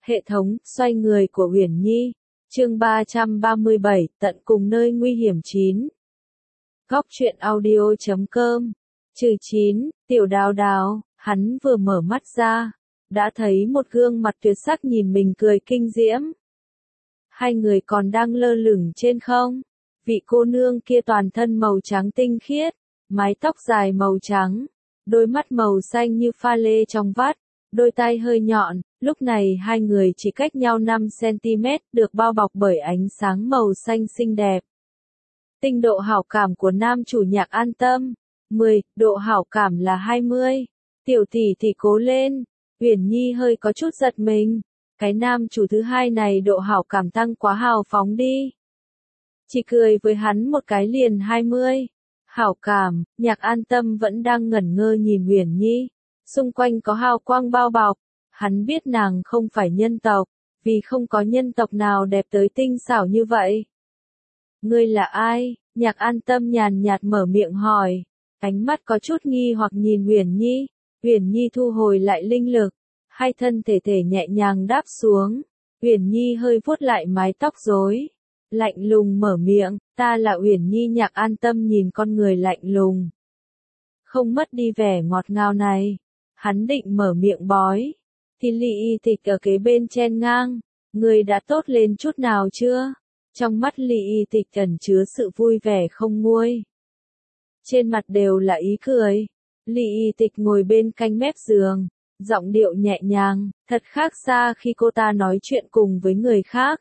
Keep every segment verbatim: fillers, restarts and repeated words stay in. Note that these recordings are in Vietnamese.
Hệ thống, xoay người của Uyển Nhi. Chương ba trăm ba mươi bảy, tận cùng nơi nguy hiểm chín. Góc truyện audio chấm com. Trừ chín, Tiểu Đào Đào, hắn vừa mở mắt ra, đã thấy một gương mặt tuyệt sắc nhìn mình cười kinh diễm. Hai người còn đang lơ lửng trên không. Vị cô nương kia toàn thân màu trắng tinh khiết, mái tóc dài màu trắng, đôi mắt màu xanh như pha lê trong vắt, đôi tai hơi nhọn. Lúc này hai người chỉ cách nhau năm xăng-ti-mét, được bao bọc bởi ánh sáng màu xanh xinh đẹp. Tinh độ hảo cảm của nam chủ Nhạc An Tâm, mười, độ hảo cảm là hai mươi. Tiểu tỷ thì cố lên. Uyển Nhi hơi có chút giật mình. Cái nam chủ thứ hai này độ hảo cảm tăng quá hào phóng đi. Chỉ cười với hắn một cái liền hai mươi. Hảo cảm, Nhạc An Tâm vẫn đang ngẩn ngơ nhìn Uyển Nhi. Xung quanh có hào quang bao bọc. Hắn biết nàng không phải nhân tộc, vì không có nhân tộc nào đẹp tới tinh xảo như vậy. Ngươi là ai? Nhạc An Tâm nhàn nhạt mở miệng hỏi. Ánh mắt có chút nghi hoặc nhìn Uyển Nhi. Uyển Nhi thu hồi lại linh lực, hai thân thể thể nhẹ nhàng đáp xuống. Uyển Nhi hơi vuốt lại mái tóc rối, lạnh lùng mở miệng, ta là Uyển Nhi. Nhạc An Tâm nhìn con người lạnh lùng, không mất đi vẻ ngọt ngào này. Hắn định mở miệng bói, thì Lý Y Tịch ở kế bên chen ngang, người đã tốt lên chút nào chưa? Trong mắt Lý Y Tịch ẩn chứa sự vui vẻ không nguôi, trên mặt đều là ý cười. Lý Y Tịch ngồi bên cạnh mép giường, giọng điệu nhẹ nhàng, thật khác xa khi cô ta nói chuyện cùng với người khác.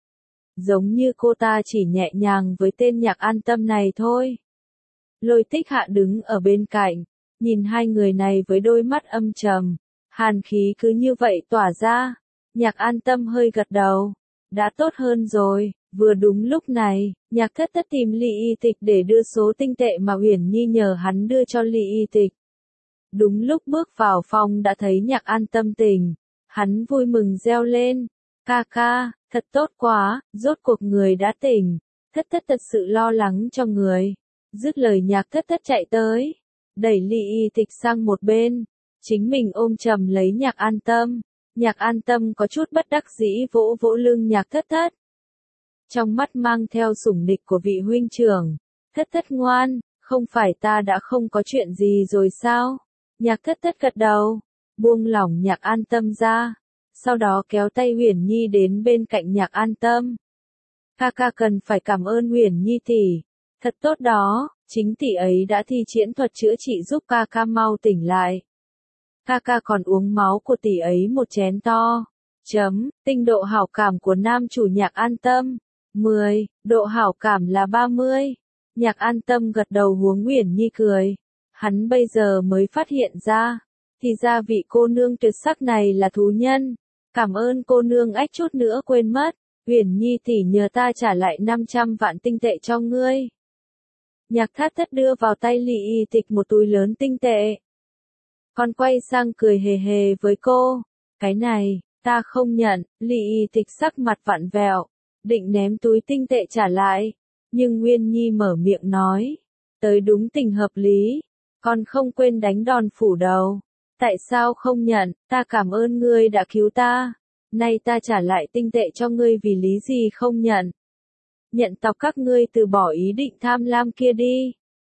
Giống như cô ta chỉ nhẹ nhàng với tên Nhạc An Tâm này thôi. Lôi Tích Hạ đứng ở bên cạnh, nhìn hai người này với đôi mắt âm trầm, hàn khí cứ như vậy tỏa ra. Nhạc An Tâm hơi gật đầu, đã tốt hơn rồi. Vừa đúng lúc này, Nhạc Thất Thất tìm Lý Y Tịch để đưa số tinh tệ mà Uyển Nhi nhờ hắn đưa cho Lý Y Tịch. Đúng lúc bước vào phòng đã thấy Nhạc An Tâm tỉnh, hắn vui mừng reo lên, ca ca, thật tốt quá, rốt cuộc người đã tỉnh. Thất Thất thật sự lo lắng cho người. Dứt lời Nhạc Thất Thất chạy tới, đẩy Lý Y Tịch sang một bên, chính mình ôm chầm lấy Nhạc An Tâm. Nhạc An Tâm có chút bất đắc dĩ vỗ vỗ lưng Nhạc Thất Thất, trong mắt mang theo sủng nịch của vị huynh trưởng. Thất Thất ngoan, không phải ta đã không có chuyện gì rồi sao? Nhạc Thất Thất gật đầu, buông lỏng Nhạc An Tâm ra, sau đó kéo tay Uyển Nhi đến bên cạnh Nhạc An Tâm. Ca ca cần phải cảm ơn Uyển Nhi tỷ, thật tốt đó, chính tỷ ấy đã thi triển thuật chữa trị giúp ca ca mau tỉnh lại. Ca ca còn uống máu của tỷ ấy một chén to. Chấm, tinh độ hảo cảm của nam chủ Nhạc An Tâm, mười, độ hảo cảm là ba mươi. Nhạc An Tâm gật đầu huống Uyển Nhi cười. Hắn bây giờ mới phát hiện ra, thì ra vị cô nương tuyệt sắc này là thú nhân. Cảm ơn cô nương, ách chút nữa quên mất. Uyển Nhi tỷ nhờ ta trả lại năm trăm vạn tinh tệ cho ngươi. Nhạc Thất Thất đưa vào tay Lý Y Tịch một túi lớn tinh tệ. Còn quay sang cười hề hề với cô. Cái này, ta không nhận. Lý Y Tịch sắc mặt vặn vẹo, định ném túi tinh tệ trả lại. Nhưng Uyển Nhi mở miệng nói, tới đúng tình hợp lý. Con không quên đánh đòn phủ đầu. Tại sao không nhận? Ta cảm ơn ngươi đã cứu ta. Nay ta trả lại tinh tệ cho ngươi vì lý gì không nhận? Nhận tộc các ngươi từ bỏ ý định tham lam kia đi.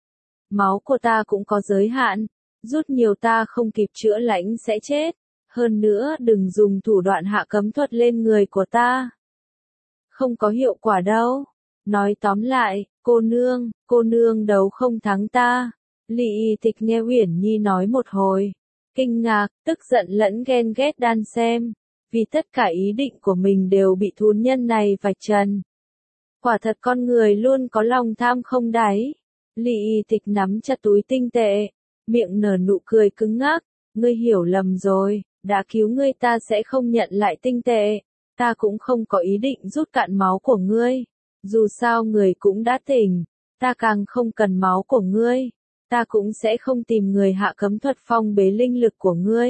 Máu của ta cũng có giới hạn. Rút nhiều ta không kịp chữa lành sẽ chết. Hơn nữa đừng dùng thủ đoạn hạ cấm thuật lên người của ta. Không có hiệu quả đâu. Nói tóm lại, cô nương, cô nương đấu không thắng ta. Lý Y Tịch nghe Uyển Nhi nói một hồi, kinh ngạc, tức giận lẫn ghen ghét đan xen, vì tất cả ý định của mình đều bị thú nhân này vạch trần. Quả thật con người luôn có lòng tham không đáy. Lý Y Tịch nắm chặt túi tinh tệ, miệng nở nụ cười cứng ngắc, ngươi hiểu lầm rồi, đã cứu ngươi ta sẽ không nhận lại tinh tệ, ta cũng không có ý định rút cạn máu của ngươi, dù sao người cũng đã tỉnh, ta càng không cần máu của ngươi. Ta cũng sẽ không tìm người hạ cấm thuật phong bế linh lực của ngươi.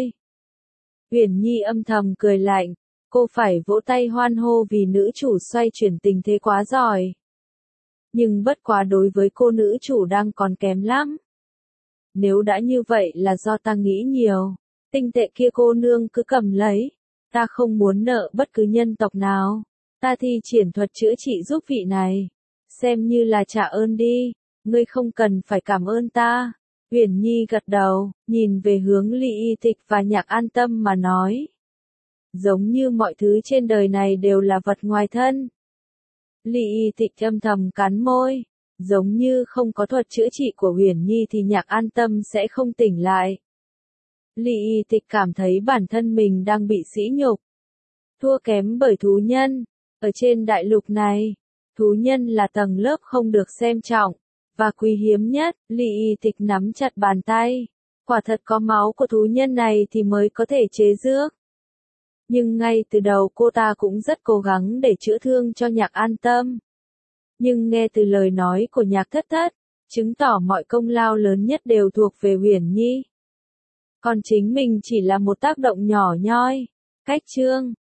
Uyển Nhi âm thầm cười lạnh, cô phải vỗ tay hoan hô vì nữ chủ xoay chuyển tình thế quá giỏi. Nhưng bất quá đối với cô nữ chủ đang còn kém lắm. Nếu đã như vậy là do ta nghĩ nhiều, tinh tệ kia cô nương cứ cầm lấy. Ta không muốn nợ bất cứ nhân tộc nào. Ta thi triển thuật chữa trị giúp vị này. Xem như là trả ơn đi. Ngươi không cần phải cảm ơn ta. Uyển Nhi gật đầu, nhìn về hướng Ly Y Tịch và Nhạc An Tâm mà nói. Giống như mọi thứ trên đời này đều là vật ngoài thân. Ly Y Tịch âm thầm cắn môi. Giống như không có thuật chữa trị của Uyển Nhi thì Nhạc An Tâm sẽ không tỉnh lại. Ly Y Tịch cảm thấy bản thân mình đang bị sỉ nhục. Thua kém bởi thú nhân. Ở trên đại lục này, thú nhân là tầng lớp không được xem trọng. Và quý hiếm nhất, Ly Y Tịch nắm chặt bàn tay. Quả thật có máu của thú nhân này thì mới có thể chế rước. Nhưng ngay từ đầu cô ta cũng rất cố gắng để chữa thương cho Nhạc An Tâm. Nhưng nghe từ lời nói của Nhạc Thất Thất, chứng tỏ mọi công lao lớn nhất đều thuộc về Uyển Nhi. Còn chính mình chỉ là một tác động nhỏ nhoi. Cách chương